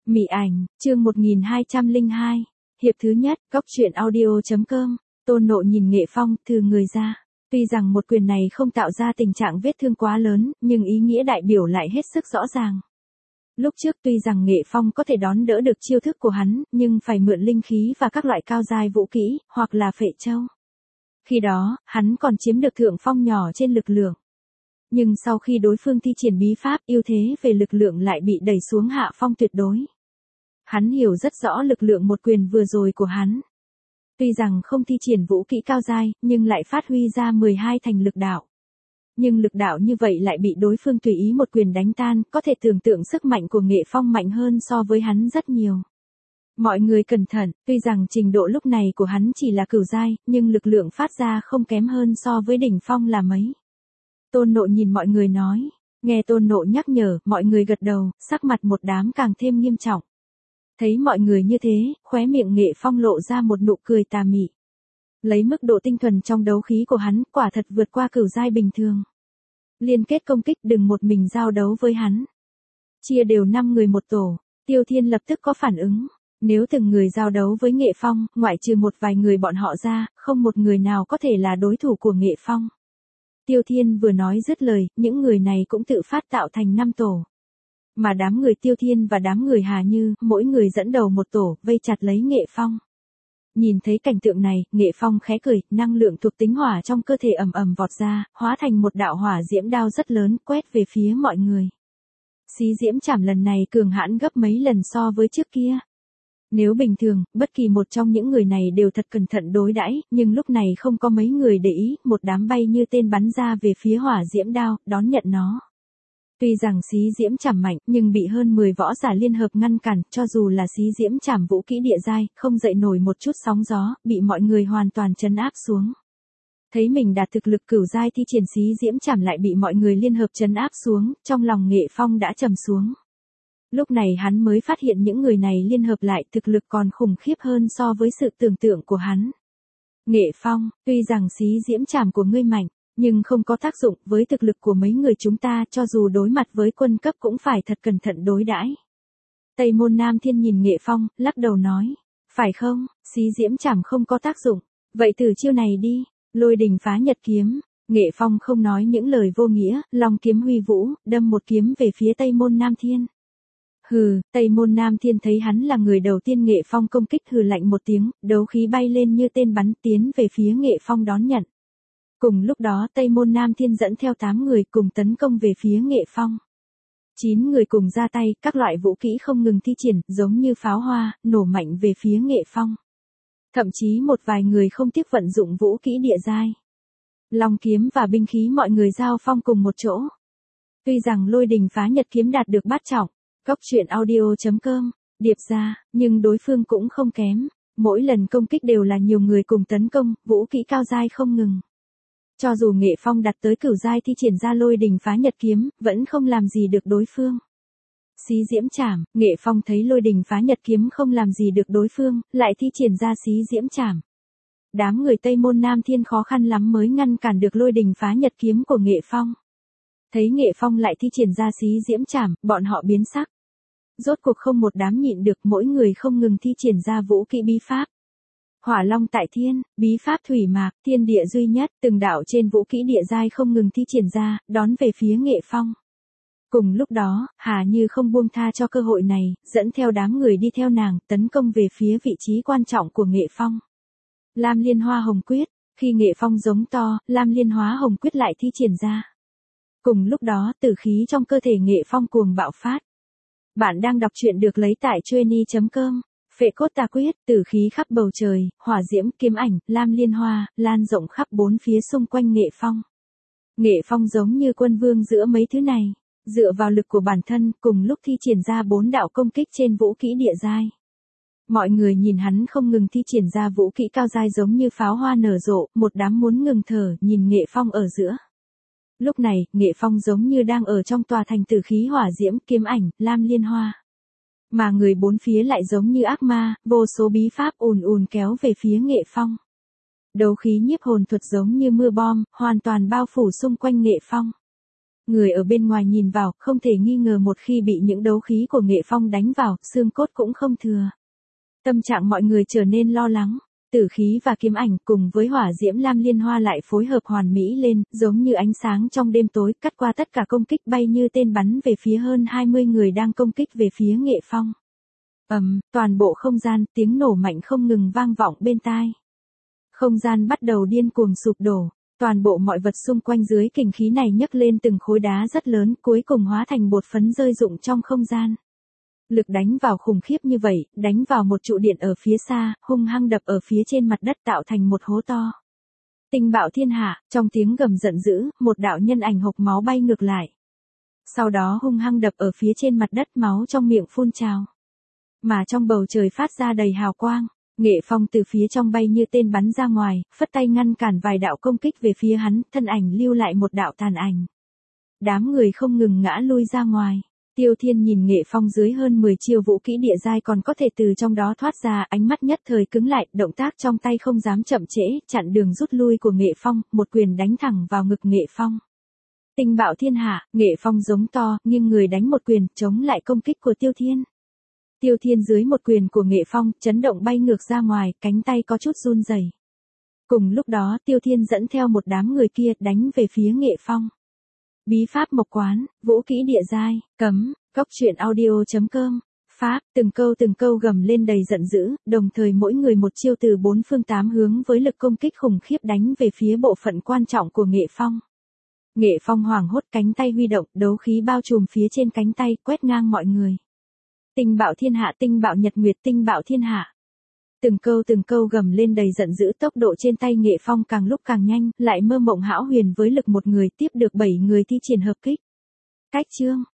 Mị ảnh, chương 1202. Hiệp thứ nhất, góc truyện audio.com. Tôn Nộ nhìn Nghệ Phong, thừ người ra. Tuy rằng một quyền này không tạo ra tình trạng vết thương quá lớn, nhưng ý nghĩa đại biểu lại hết sức rõ ràng. Lúc trước tuy rằng Nghệ Phong có thể đón đỡ được chiêu thức của hắn, nhưng phải mượn linh khí và các loại cao giai vũ kỹ, hoặc là phệ châu. Khi đó, hắn còn chiếm được thượng phong nhỏ trên lực lượng. Nhưng sau khi đối phương thi triển bí pháp, ưu thế về lực lượng lại bị đẩy xuống hạ phong tuyệt đối. Hắn hiểu rất rõ lực lượng một quyền vừa rồi của hắn. Tuy rằng không thi triển vũ kỹ cao giai, nhưng lại phát huy ra 12 thành lực đạo. Nhưng lực đạo như vậy lại bị đối phương tùy ý một quyền đánh tan, có thể tưởng tượng sức mạnh của Nghệ Phong mạnh hơn so với hắn rất nhiều. Mọi người cẩn thận, tuy rằng trình độ lúc này của hắn chỉ là cửu giai, nhưng lực lượng phát ra không kém hơn so với đỉnh phong là mấy. Tôn Nộ nhìn mọi người nói, nghe Tôn Nộ nhắc nhở, mọi người gật đầu, sắc mặt một đám càng thêm nghiêm trọng. Thấy mọi người như thế, khóe miệng Nghệ Phong lộ ra một nụ cười tà mị. Lấy mức độ tinh thuần trong đấu khí của hắn, quả thật vượt qua cửu giai bình thường. Liên kết công kích, đừng một mình giao đấu với hắn. Chia đều 5 người một tổ, Tiêu Thiên lập tức có phản ứng. Nếu từng người giao đấu với Nghệ Phong, ngoại trừ một vài người bọn họ ra, không một người nào có thể là đối thủ của Nghệ Phong. Tiêu Thiên vừa nói dứt lời, những người này cũng tự phát tạo thành 5 tổ. Mà đám người Tiêu Thiên và đám người Hà Như, mỗi người dẫn đầu một tổ, vây chặt lấy Nghệ Phong. Nhìn thấy cảnh tượng này, Nghệ Phong khẽ cười, năng lượng thuộc tính hỏa trong cơ thể ầm ầm vọt ra, hóa thành một đạo hỏa diễm đao rất lớn, quét về phía mọi người. Xí diễm chảm lần này cường hãn gấp mấy lần so với trước kia. Nếu bình thường, bất kỳ một trong những người này đều thật cẩn thận đối đãi, nhưng lúc này không có mấy người để ý, một đám bay như tên bắn ra về phía hỏa diễm đao, đón nhận nó. Tuy rằng xí diễm chảm mạnh, nhưng bị hơn 10 võ giả liên hợp ngăn cản, cho dù là xí diễm chảm vũ kỹ địa giai, không dậy nổi một chút sóng gió, bị mọi người hoàn toàn trấn áp xuống. Thấy mình đạt thực lực cửu giai thi triển xí diễm chảm lại bị mọi người liên hợp trấn áp xuống, trong lòng Nghệ Phong đã trầm xuống. Lúc này hắn mới phát hiện những người này liên hợp lại thực lực còn khủng khiếp hơn so với sự tưởng tượng của hắn. Nghệ Phong, tuy rằng xí diễm chảm của ngươi mạnh, nhưng không có tác dụng với thực lực của mấy người chúng ta, cho dù đối mặt với quân cấp cũng phải thật cẩn thận đối đãi. Tây Môn Nam Thiên nhìn Nghệ Phong, lắc đầu nói, phải không, xí diễm chảm không có tác dụng, vậy thử chiêu này đi, Lôi Đình Phá Nhật Kiếm. Nghệ Phong không nói những lời vô nghĩa, long kiếm huy vũ, đâm một kiếm về phía Tây Môn Nam Thiên. Hừ, Tây Môn Nam Thiên thấy hắn là người đầu tiên Nghệ Phong công kích, hừ lạnh một tiếng, đấu khí bay lên như tên bắn tiến về phía Nghệ Phong đón nhận. Cùng lúc đó Tây Môn Nam Thiên dẫn theo 8 người cùng tấn công về phía Nghệ Phong. 9 người cùng ra tay, các loại vũ kỹ không ngừng thi triển, giống như pháo hoa, nổ mạnh về phía Nghệ Phong. Thậm chí một vài người không tiếc vận dụng vũ kỹ địa giai. Long kiếm và binh khí mọi người giao phong cùng một chỗ. Tuy rằng Lôi Đình Phá Nhật Kiếm đạt được bát trọng, góc truyện audio.com, điệp ra, nhưng đối phương cũng không kém. Mỗi lần công kích đều là nhiều người cùng tấn công, vũ kỹ cao giai không ngừng. Cho dù Nghệ Phong đặt tới cửu giai thi triển ra Lôi Đình Phá Nhật Kiếm, vẫn không làm gì được đối phương. Xí diễm chảm, Nghệ Phong thấy Lôi Đình Phá Nhật Kiếm không làm gì được đối phương, lại thi triển ra xí diễm chảm. Đám người Tây Môn Nam Thiên khó khăn lắm mới ngăn cản được Lôi Đình Phá Nhật Kiếm của Nghệ Phong. Thấy Nghệ Phong lại thi triển ra xí diễm chảm, bọn họ biến sắc. Rốt cuộc không một đám nhịn được, mỗi người không ngừng thi triển ra vũ kỹ bí pháp. Hỏa Long tại thiên, bí pháp thủy mạc, thiên địa duy nhất, từng đạo trên vũ kỹ địa giai không ngừng thi triển ra, đón về phía Nghệ Phong. Cùng lúc đó, Hà Như không buông tha cho cơ hội này, dẫn theo đám người đi theo nàng, tấn công về phía vị trí quan trọng của Nghệ Phong. Lam Liên Hoa Hồng Quyết, khi Nghệ Phong giống to, Lam Liên Hóa Hồng Quyết lại thi triển ra. Cùng lúc đó, tử khí trong cơ thể Nghệ Phong cuồng bạo phát. Bạn đang đọc truyện được lấy tại Chueny.com. Phệ cốt tà quyết, tử khí khắp bầu trời, hỏa diễm, kiếm ảnh, lam liên hoa, lan rộng khắp bốn phía xung quanh Nghệ Phong. Nghệ Phong giống như quân vương giữa mấy thứ này, dựa vào lực của bản thân, cùng lúc thi triển ra 4 đạo công kích trên vũ kỹ địa giai. Mọi người nhìn hắn không ngừng thi triển ra vũ kỹ cao giai giống như pháo hoa nở rộ, một đám muốn ngừng thở, nhìn Nghệ Phong ở giữa. Lúc này, Nghệ Phong giống như đang ở trong tòa thành tử khí hỏa diễm, kiếm ảnh, lam liên hoa. Mà người bốn phía lại giống như ác ma, vô số bí pháp ùn ùn kéo về phía Nghệ Phong. Đấu khí nhiếp hồn thuật giống như mưa bom, hoàn toàn bao phủ xung quanh Nghệ Phong. Người ở bên ngoài nhìn vào, không thể nghi ngờ một khi bị những đấu khí của Nghệ Phong đánh vào, xương cốt cũng không thừa. Tâm trạng mọi người trở nên lo lắng. Tử khí và kiếm ảnh cùng với hỏa diễm lam liên hoa lại phối hợp hoàn mỹ lên, giống như ánh sáng trong đêm tối, cắt qua tất cả công kích bay như tên bắn về phía hơn 20 người đang công kích về phía Nghệ Phong. Toàn bộ không gian, tiếng nổ mạnh không ngừng vang vọng bên tai. Không gian bắt đầu điên cuồng sụp đổ, toàn bộ mọi vật xung quanh dưới kình khí này nhấc lên từng khối đá rất lớn, cuối cùng hóa thành bột phấn rơi rụng trong không gian. Lực đánh vào khủng khiếp như vậy, đánh vào một trụ điện ở phía xa, hung hăng đập ở phía trên mặt đất tạo thành một hố to. Tinh bạo thiên hạ, trong tiếng gầm giận dữ, một đạo nhân ảnh hộc máu bay ngược lại. Sau đó hung hăng đập ở phía trên mặt đất, máu trong miệng phun trào. Mà trong bầu trời phát ra đầy hào quang, Nghệ Phong từ phía trong bay như tên bắn ra ngoài, phất tay ngăn cản vài đạo công kích về phía hắn, thân ảnh lưu lại một đạo tàn ảnh. Đám người không ngừng ngã lui ra ngoài. Tiêu Thiên nhìn Nghệ Phong dưới hơn 10 chiêu vũ kỹ địa giai còn có thể từ trong đó thoát ra, ánh mắt nhất thời cứng lại, động tác trong tay không dám chậm trễ, chặn đường rút lui của Nghệ Phong, một quyền đánh thẳng vào ngực Nghệ Phong. Tinh bạo thiên hạ, Nghệ Phong giống to, nhưng người đánh một quyền, chống lại công kích của Tiêu Thiên. Tiêu Thiên dưới một quyền của Nghệ Phong, chấn động bay ngược ra ngoài, cánh tay có chút run rẩy. Cùng lúc đó Tiêu Thiên dẫn theo một đám người kia, đánh về phía Nghệ Phong. Bí pháp mộc quán, vũ kỹ địa giai, cấm, cóc truyện audio.com. Pháp, từng câu gầm lên đầy giận dữ, đồng thời mỗi người một chiêu từ bốn phương tám hướng với lực công kích khủng khiếp đánh về phía bộ phận quan trọng của Nghệ Phong. Nghệ Phong hoảng hốt, cánh tay huy động, đấu khí bao trùm phía trên cánh tay, quét ngang mọi người. Tinh bạo thiên hạ, tinh bạo nhật nguyệt, tinh bạo thiên hạ. Từng câu gầm lên đầy giận dữ, tốc độ trên tay Nghệ Phong càng lúc càng nhanh, lại mơ mộng hão huyền với lực một người tiếp được 7 người thi triển hợp kích. Cách chương